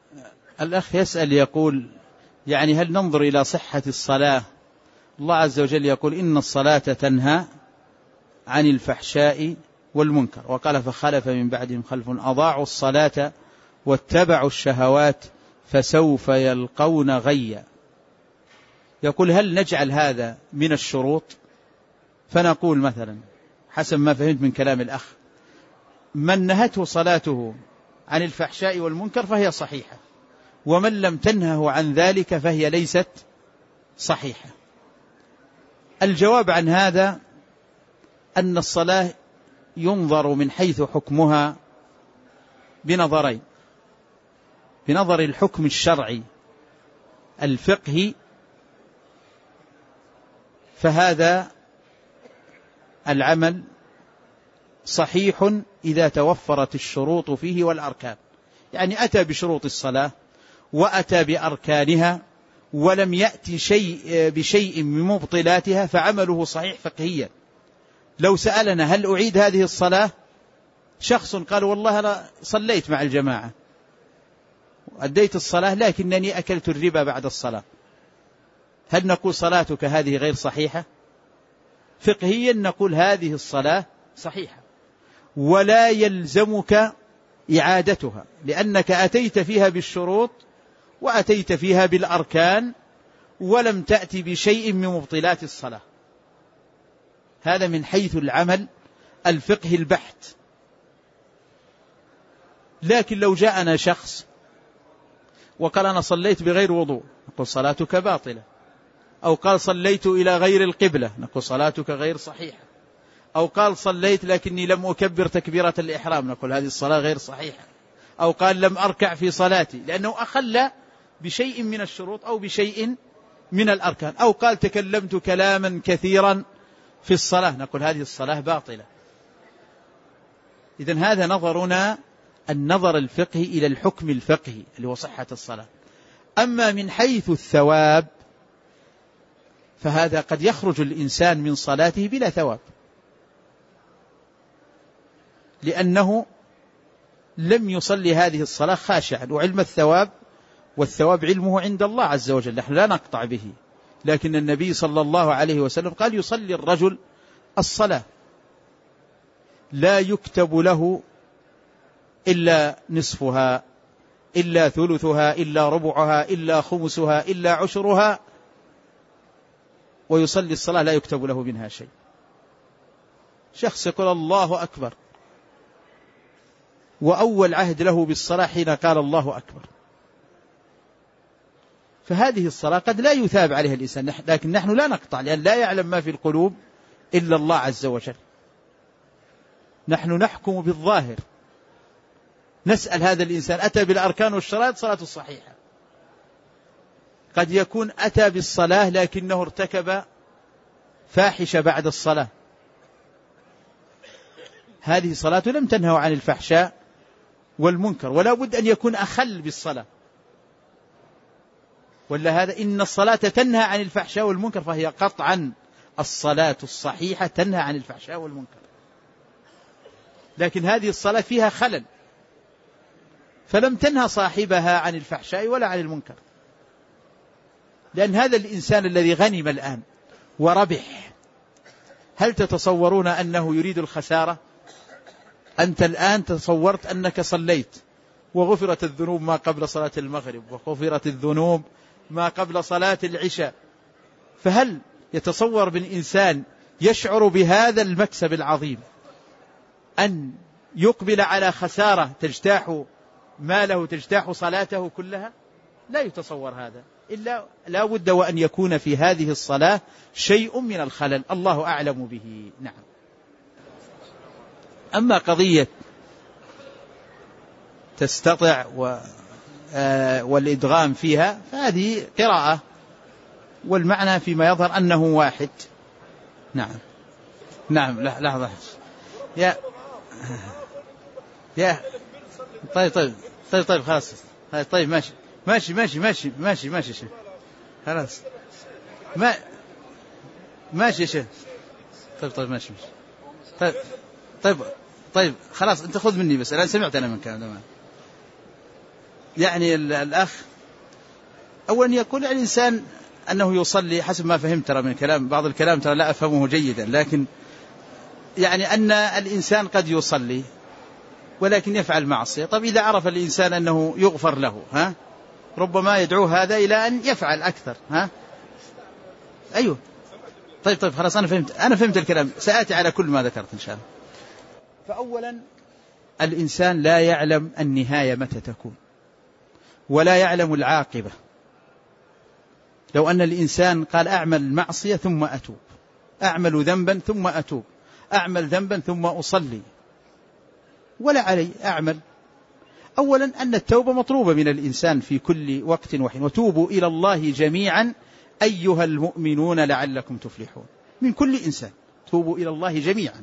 الأخ يسأل يقول يعني هل ننظر إلى صحة الصلاة؟ الله عز وجل يقول إن الصلاة تنهى عن الفحشاء والمنكر، وقال فخلف من بعدهم خلف أضاعوا الصلاة واتبعوا الشهوات فسوف يلقون غيا. يقول هل نجعل هذا من الشروط؟ فنقول مثلا حسب ما فهمت من كلام الأخ، من نهته صلاته عن الفحشاء والمنكر فهي صحيحة، ومن لم تنهه عن ذلك فهي ليست صحيحة. الجواب عن هذا أن الصلاة ينظر من حيث حكمها بنظرين: بنظر الحكم الشرعي الفقهي، فهذا العمل صحيح إذا توفرت الشروط فيه والأركان، يعني أتى بشروط الصلاة وأتى بأركانها ولم يأتي بشيء من مبطلاتها فعمله صحيح فقهيا. لو سألنا هل أعيد هذه الصلاة، شخص قال والله أنا صليت مع الجماعة وأديت الصلاة لكنني أكلت الربا بعد الصلاة، هل نقول صلاتك هذه غير صحيحة؟ فقهيا نقول هذه الصلاة صحيحة ولا يلزمك إعادتها، لأنك أتيت فيها بالشروط وأتيت فيها بالأركان ولم تأتي بشيء من مبطلات الصلاة. هذا من حيث العمل الفقهي البحت. لكن لو جاءنا شخص وقال أنا صليت بغير وضوء، نقول صلاتك باطلة. أو قال صليت إلى غير القبلة، نقول صلاتك غير صحيحة. أو قال صليت لكني لم أكبر تكبيرة الإحرام، نقول هذه الصلاة غير صحيحة. أو قال لم أركع في صلاتي، لأنه أخل بشيء من الشروط أو بشيء من الأركان. أو قال تكلمت كلاما كثيرا في الصلاة، نقول هذه الصلاة باطلة. إذن هذا نظرنا النظر الفقهي إلى الحكم الفقهي اللي هو صحة الصلاة. أما من حيث الثواب فهذا قد يخرج الإنسان من صلاته بلا ثواب، لأنه لم يصلي هذه الصلاة خاشعا. وعلم الثواب، والثواب علمه عند الله عز وجل، نحن لا نقطع به. لكن النبي صلى الله عليه وسلم قال يصلي الرجل الصلاة لا يكتب له إلا نصفها إلا ثلثها إلا ربعها إلا خمسها إلا عشرها، ويصلي الصلاة لا يكتب له منها شيء. شخص يقول الله أكبر، وأول عهد له بالصلاة حين قال الله أكبر، فهذه الصلاة قد لا يثاب عليها الإنسان، لكن نحن لا نقطع، لأن لا يعلم ما في القلوب إلا الله عز وجل. نحن نحكم بالظاهر، نسأل هذا الإنسان أتى بالأركان والشرائط صلاته الصحيحة. قد يكون أتى بالصلاة لكنه ارتكب فاحشة بعد الصلاة، هذه صلاة لم تنهى عن الفحشاء والمنكر، ولا بد أن يكون أخل بالصلاة. ولا هذا إن الصلاة تنهى عن الفحشاء والمنكر، فهي قطعا الصلاة الصحيحة تنهى عن الفحشاء والمنكر. لكن هذه الصلاة فيها خلل، فلم تنهى صاحبها عن الفحشاء ولا عن المنكر. لأن هذا الإنسان الذي غنم الآن وربح، هل تتصورون أنه يريد الخسارة؟ أنت الآن تصورت أنك صليت وغفرت الذنوب ما قبل صلاة المغرب وغفرت الذنوب ما قبل صلاة العشاء، فهل يتصور بالإنسان يشعر بهذا المكسب العظيم أن يقبل على خسارة تجتاح ماله تجتاح صلاته كلها؟ لا يتصور هذا، إلا لا بد وأن يكون في هذه الصلاة شيء من الخلل، الله أعلم به. نعم. أما قضية تستطع والإدغام فيها فهذه قراءة، والمعنى فيما يظهر أنه واحد. نعم نعم. لحظة يا طيب خلاص. طيب ماشي خلاص ماشي يا شيخ. طيب ماشي طيب خلاص، انت خذ مني بس، الآن سمعت أنا من كلام. يعني الأخ أولا يقول الإنسان أنه يصلي حسب ما فهمت ترى من الكلام، بعض الكلام ترى لا أفهمه جيدا، لكن يعني أن الإنسان قد يصلي ولكن يفعل معصية. طب إذا عرف الإنسان أنه يغفر له ربما يدعوه هذا إلى أن يفعل أكثر. أيوه طيب خلاص أنا فهمت الكلام، سآتي على كل ما ذكرت إن شاء الله. فأولا الإنسان لا يعلم النهاية متى تكون ولا يعلم العاقبة. لو أن الإنسان قال أعمل معصية ثم أتوب، أعمل ذنبا ثم أتوب، أعمل ذنبا ثم أصلي، ولا علي أعمل. أولا أن التوبة مطلوبة من الإنسان في كل وقت وحين، وتوبوا إلى الله جميعا أيها المؤمنون لعلكم تفلحون. من كل إنسان توبوا إلى الله جميعا.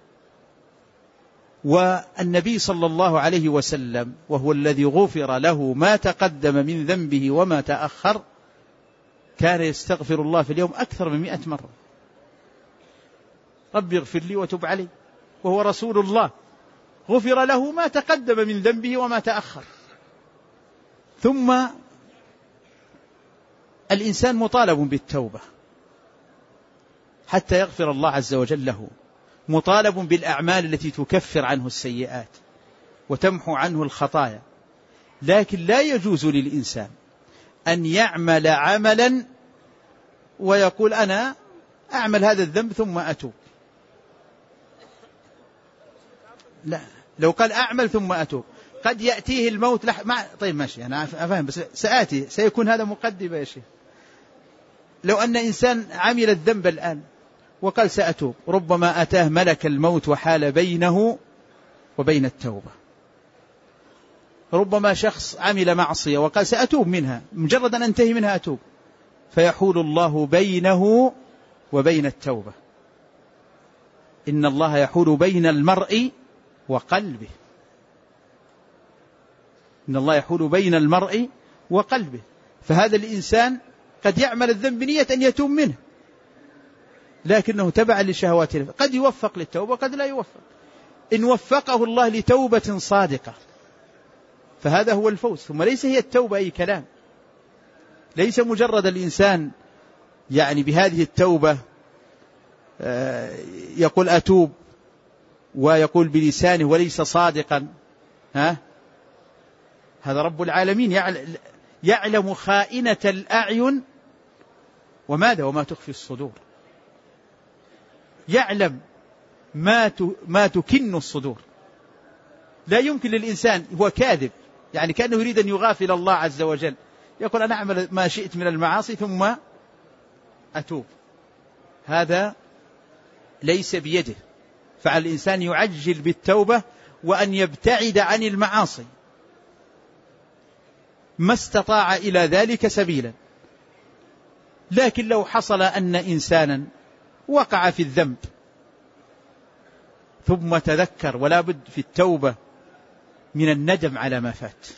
والنبي صلى الله عليه وسلم وهو الذي غفر له ما تقدم من ذنبه وما تأخر كان يستغفر الله في اليوم أكثر من 100 مرة. رب اغفر لي وتب علي، وهو رسول الله غفر له ما تقدم من ذنبه وما تأخر. ثم الإنسان مطالب بالتوبة حتى يغفر الله عز وجل له، مطالب بالأعمال التي تكفر عنه السيئات وتمحو عنه الخطايا. لكن لا يجوز للإنسان أن يعمل عملا ويقول أنا أعمل هذا الذنب ثم أتوب. لا، لو قال أعمل ثم أتوب قد يأتيه الموت طيب ماشي أنا أفهم، بس سيكون هذا مقدمة يا شيخ. لو أن إنسان عمل الذنب الآن وقال سأتوب، ربما أتاه ملك الموت وحال بينه وبين التوبة. ربما شخص عمل معصية وقال سأتوب منها، مجرد أن أنتهي منها أتوب، فيحول الله بينه وبين التوبة. إن الله يحول بين المرء وقلبه، إن الله يحول بين المرء وقلبه. فهذا الإنسان قد يعمل الذنب بنية أن يتوب منه، لكنه تبع لشهواته، قد يوفق للتوبة وقد لا يوفق. إن وفقه الله لتوبة صادقة فهذا هو الفوز. ثم ليس هي التوبة أي كلام، ليس مجرد الإنسان يعني بهذه التوبة يقول أتوب ويقول بلسانه وليس صادقا. هذا رب العالمين يعلم خائنة الأعين وما تخفي الصدور، يعلم ما تكن الصدور. لا يمكن للإنسان هو كاذب، يعني كأنه يريد أن يغافل الله عز وجل، يقول أنا أعمل ما شئت من المعاصي ثم أتوب. هذا ليس بيده. فعلى الإنسان يعجل بالتوبة وأن يبتعد عن المعاصي ما استطاع إلى ذلك سبيلا. لكن لو حصل أن إنسانا وقع في الذنب ثم تذكر، ولا بد في التوبة من الندم على ما فات،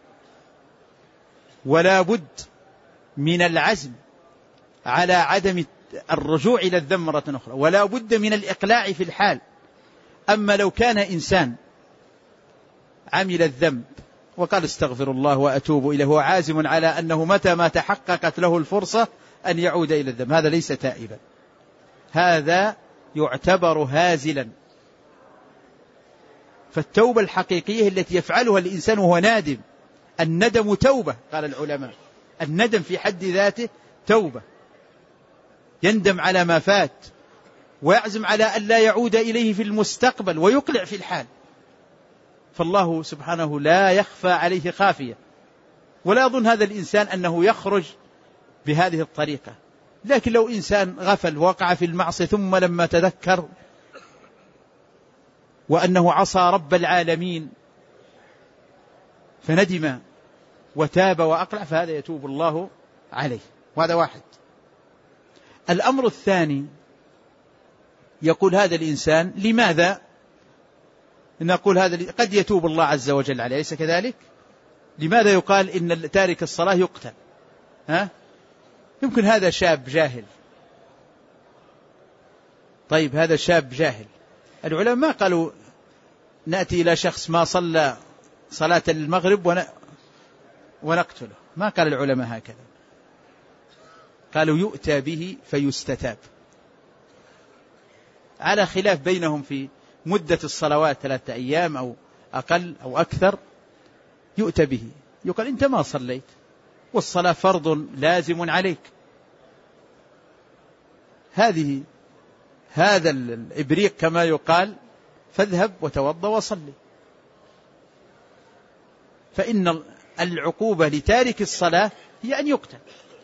ولا بد من العزم على عدم الرجوع إلى الذنب مرة أخرى، ولا بد من الإقلاع في الحال. أما لو كان إنسان عمل الذنب وقال استغفر الله وأتوب إليه، هو عازم على أنه متى ما تحققت له الفرصة أن يعود إلى الذنب، هذا ليس تائبا، هذا يعتبر هازلا. فالتوبة الحقيقية التي يفعلها الإنسان وهو نادم، الندم توبة قال العلماء، الندم في حد ذاته توبة، يندم على ما فات ويعزم على أن لا يعود إليه في المستقبل ويقلع في الحال. فالله سبحانه لا يخفى عليه خافية، ولا يظن هذا الإنسان أنه يخرج بهذه الطريقة. لكن لو إنسان غفل ووقع في المعصية ثم لما تذكر وأنه عصى رب العالمين فندم وتاب وأقلع، فهذا يتوب الله عليه. وهذا واحد. الأمر الثاني، يقول هذا الإنسان لماذا نقول هذا قد يتوب الله عز وجل عليه، أليس كذلك؟ لماذا يقال إن تارك الصلاة يقتل؟ يمكن هذا شاب جاهل. طيب هذا شاب جاهل، العلماء ما قالوا نأتي إلى شخص ما صلى صلاة المغرب ونقتله، ما قال العلماء هكذا، قالوا يؤتى به فيستتاب، على خلاف بينهم في مدة الصلوات 3 أيام أو أقل أو أكثر. يؤتى به، يقال أنت ما صليت والصلاة فرض لازم عليك، هذا الإبريق كما يقال، فاذهب وتوضأ وصلي. فإن العقوبة لتارك الصلاة هي أن يقتل،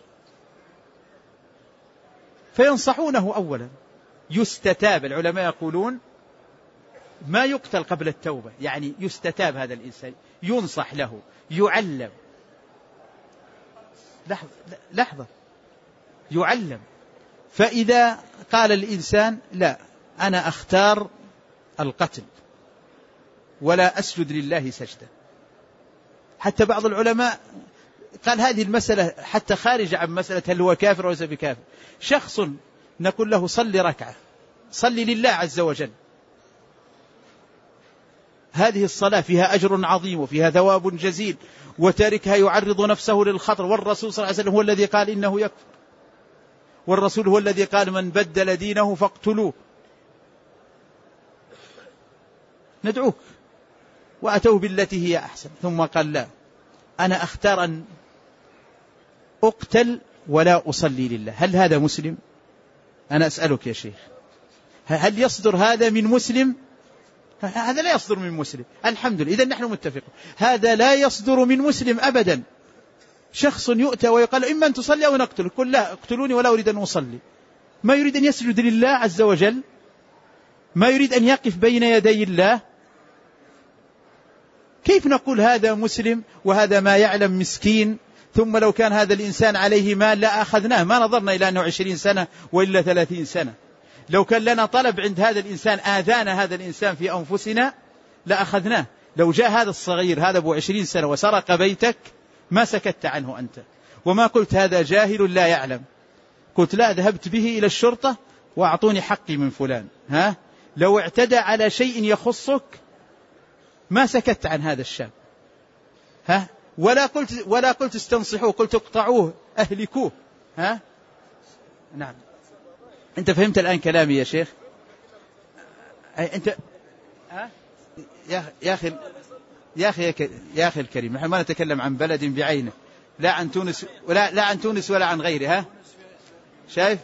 فينصحونه أولا يستتاب. العلماء يقولون ما يقتل قبل التوبة، يعني يستتاب هذا الإنسان، ينصح له، يعلم. لحظة، يعلم. فإذا قال الإنسان لا أنا أختار القتل ولا أسجد لله سجدة، حتى بعض العلماء قال هذه المسألة حتى خارج عن مسألة هل هو كافر أو ليس بكافر. شخص نقول له صلي ركعة، صلي لله عز وجل، هذه الصلاة فيها أجر عظيم وفيها ثواب جزيل، وتاركها يعرض نفسه للخطر، والرسول صلى الله عليه وسلم هو الذي قال إنه يكفر، والرسول هو الذي قال من بدل دينه فاقتلوه. ندعوك، وأتوه بالتي هي أحسن، ثم قال لا أنا أختار أن أقتل ولا أصلي لله. هل هذا مسلم؟ أنا أسألك يا شيخ، هل يصدر هذا من مسلم؟ هذا لا يصدر من مسلم. الحمد لله، إذن نحن متفقون، هذا لا يصدر من مسلم أبدا. شخص يؤتى ويقال إما أن تصلي أو نقتل، قل لا اقتلوني ولا أريد أن أصلي، ما يريد أن يسجد لله عز وجل، ما يريد أن يقف بين يدي الله. كيف نقول هذا مسلم وهذا ما يعلم مسكين؟ ثم لو كان هذا الإنسان عليه مال لا أخذناه، ما نظرنا إلى أنه 20 سنة وإلا 30 سنة. لو كان لنا طلب عند هذا الإنسان آذانا هذا الإنسان في أنفسنا لأخذناه. لو جاء هذا الصغير هذا أبو 20 سنة وسرق بيتك ما سكت عنه أنت، وما قلت هذا جاهل لا يعلم، قلت لا ذهبت به إلى الشرطة وأعطوني حقي من فلان. لو اعتدى على شيء يخصك ما سكت عن هذا الشاب، ولا قلت استنصحوه، قلت اقطعوه أهلكوه. نعم، أنت فهمت الآن كلامي يا شيخ؟ أنت يا أخي الكريم، نحن ما نتكلم عن بلد بعينه، لا عن تونس ولا عن غيرها. شايف؟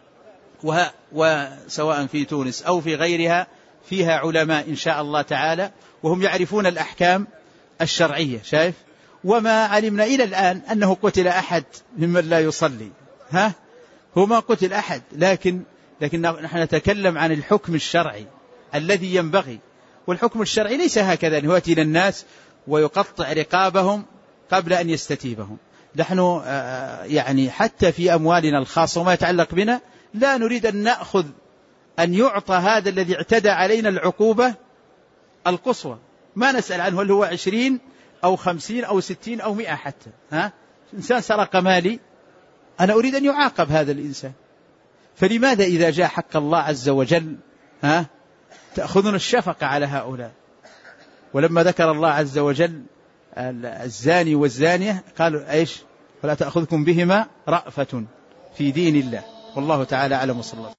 وسواء في تونس أو في غيرها فيها علماء إن شاء الله تعالى، وهم يعرفون الأحكام الشرعية. شايف؟ وما علمنا إلى الآن أنه قتل أحد ممن لا يصلي، هو ما قتل أحد، لكن نحن نتكلم عن الحكم الشرعي الذي ينبغي. والحكم الشرعي ليس هكذا أن يأتي إلى الناس ويقطع رقابهم قبل أن يستتيبهم. نحن يعني حتى في أموالنا الخاصة وما يتعلق بنا لا نريد أن نأخذ أن يعطى هذا الذي اعتدى علينا العقوبة القصوى، ما نسأل عنه هل هو 20 أو 50 أو 60 أو 100 حتى. إنسان سرق مالي أنا أريد أن يعاقب هذا الإنسان، فلماذا إذا جاء حق الله عز وجل تأخذون الشفقة على هؤلاء؟ ولما ذكر الله عز وجل الزاني والزانية قالوا إيش؟ فلا تأخذكم بهما رأفة في دين الله. والله تعالى أعلم. وصلى الله.